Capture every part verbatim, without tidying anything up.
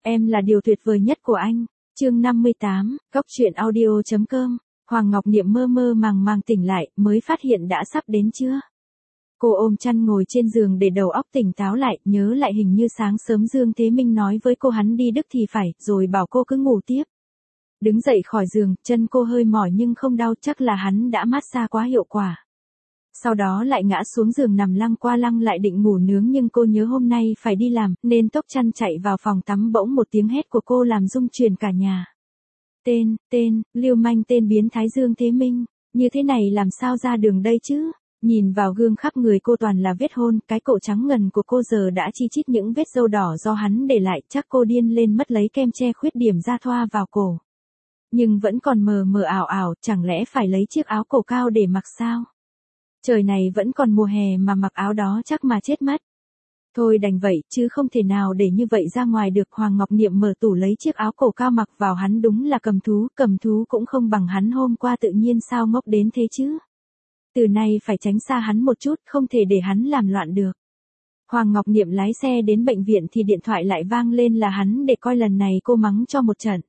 Em là điều tuyệt vời nhất của anh. Chương năm mươi tám, Góc truyện audio chấm com. Hoàng Ngọc Niệm mơ mơ màng màng tỉnh lại, mới phát hiện đã sắp đến trưa. Cô ôm chăn ngồi trên giường để đầu óc tỉnh táo lại, nhớ lại hình như sáng sớm Dương Thế Minh nói với cô hắn đi Đức thì phải, rồi bảo cô cứ ngủ tiếp. Đứng dậy khỏi giường, chân cô hơi mỏi nhưng không đau, chắc là hắn đã massage quá hiệu quả. Sau đó lại ngã xuống giường nằm lăng qua lăng lại định ngủ nướng, nhưng cô nhớ hôm nay phải đi làm, nên tốc chăn chạy vào phòng tắm. Bỗng một tiếng hét của cô làm rung chuyển cả nhà. Tên, tên, lưu manh, tên biến thái Dương Thế Minh, như thế này làm sao ra đường đây chứ? Nhìn vào gương khắp người cô toàn là vết hôn, cái cổ trắng ngần của cô giờ đã chi chít những vết râu đỏ do hắn để lại, chắc cô điên lên mất lấy kem che khuyết điểm da thoa vào cổ. Nhưng vẫn còn mờ mờ ảo ảo, chẳng lẽ phải lấy chiếc áo cổ cao để mặc sao? Trời này vẫn còn mùa hè mà mặc áo đó chắc mà chết mất. Thôi đành vậy, chứ không thể nào để như vậy ra ngoài được. Hoàng Ngọc Niệm mở tủ lấy chiếc áo cổ cao mặc vào, hắn đúng là cầm thú, cầm thú cũng không bằng hắn hôm qua, tự nhiên sao ngốc đến thế chứ? Từ nay phải tránh xa hắn một chút, không thể để hắn làm loạn được. Hoàng Ngọc Niệm lái xe đến bệnh viện thì điện thoại lại vang lên, là hắn để coi lần này cô mắng cho một trận.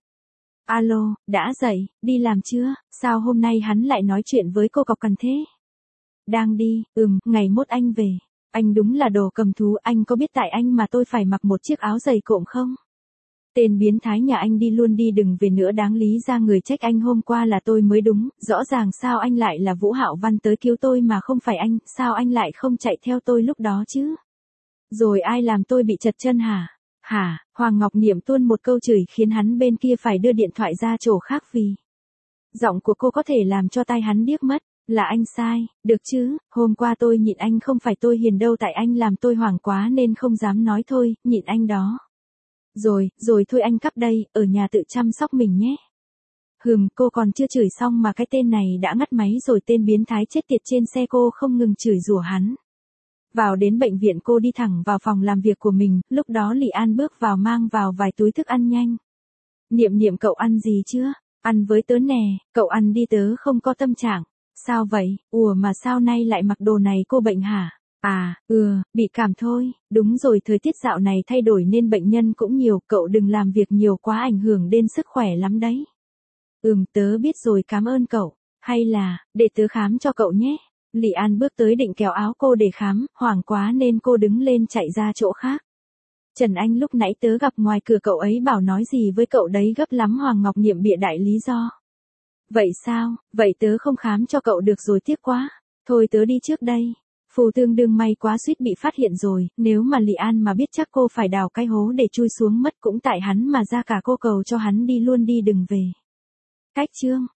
Alo, đã dậy, đi làm chưa? Sao hôm nay hắn lại nói chuyện với cô cọc cằn thế? Đang đi, ừm, ngày mốt anh về. Anh đúng là đồ cầm thú, anh có biết tại anh mà tôi phải mặc một chiếc áo giày cộm không? Tên biến thái nhà anh đi luôn đi, đừng về nữa, đáng lý ra người trách anh hôm qua là tôi mới đúng, rõ ràng sao anh lại là Vũ Hạo Văn tới cứu tôi mà không phải anh, sao anh lại không chạy theo tôi lúc đó chứ? Rồi ai làm tôi bị trật chân hả? Hả? Hoàng Ngọc Niệm tuôn một câu chửi khiến hắn bên kia phải đưa điện thoại ra chỗ khác vì giọng của cô có thể làm cho tai hắn điếc mất. Là anh sai, được chứ, hôm qua tôi nhịn anh, không phải tôi hiền đâu, tại anh làm tôi hoảng quá nên không dám nói thôi, nhịn anh đó. Rồi, rồi thôi anh cắp đây, ở nhà tự chăm sóc mình nhé. Hừm, cô còn chưa chửi xong mà cái tên này đã ngắt máy rồi. Tên biến thái chết tiệt trên xe cô không ngừng chửi rủa hắn. Vào đến bệnh viện cô đi thẳng vào phòng làm việc của mình, lúc đó Lý An bước vào mang vào vài túi thức ăn nhanh. Niệm Niệm, cậu ăn gì chưa? Ăn với tớ nè, cậu ăn đi, tớ không có tâm trạng. Sao vậy? Ủa mà sao nay lại mặc đồ này, cô bệnh hả? À, ừ, bị cảm thôi. Đúng rồi, thời tiết dạo này thay đổi nên bệnh nhân cũng nhiều, cậu đừng làm việc nhiều quá, ảnh hưởng đến sức khỏe lắm đấy. Ừm, tớ biết rồi, cảm ơn cậu. Hay là, để tớ khám cho cậu nhé. Lý An bước tới định kéo áo cô để khám, hoảng quá nên cô đứng lên chạy ra chỗ khác. Trần Anh lúc nãy tớ gặp ngoài cửa, cậu ấy bảo nói gì với cậu đấy, gấp lắm. Hoàng Ngọc Niệm bịa đại lý do. Vậy sao, vậy tớ không khám cho cậu được rồi, tiếc quá. Thôi tớ đi trước đây. Phù tương đương may quá suýt bị phát hiện rồi, nếu mà Lý An mà biết chắc cô phải đào cái hố để chui xuống mất, cũng tại hắn mà ra cả cô cầu cho hắn đi luôn đi đừng về. Cách chương